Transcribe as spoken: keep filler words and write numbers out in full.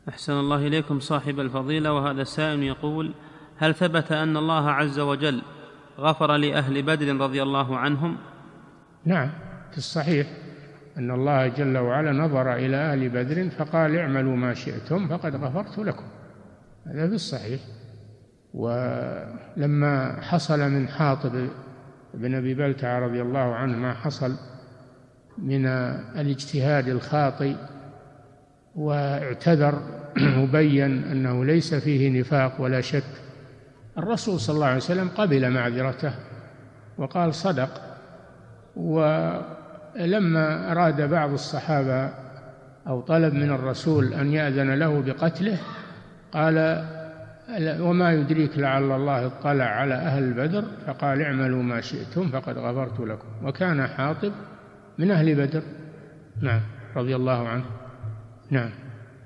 أحسن الله إليكم صاحب الفضيلة. وهذا السائل يقول: هل ثبت أن الله عز وجل غفر لأهل بدر رضي الله عنهم؟ نعم، في الصحيح أن الله جل وعلا نظر إلى أهل بدر فقال: اعملوا ما شئتم فقد غفرت لكم. هذا في الصحيح. ولما حصل من حاطب بن أبي بلتعة رضي الله عنه ما حصل من الاجتهاد الخاطئ واعتذر وبين أنه ليس فيه نفاق ولا شك، الرسول صلى الله عليه وسلم قبل معذرته وقال: صدق. ولما أراد بعض الصحابة أو طلب من الرسول أن يأذن له بقتله قال: وما يدريك لعل الله اطلع على أهل بدر فقال: اعملوا ما شئتم فقد غفرت لكم. وكان حاطب من أهل بدر. نعم، رضي الله عنه. نعم.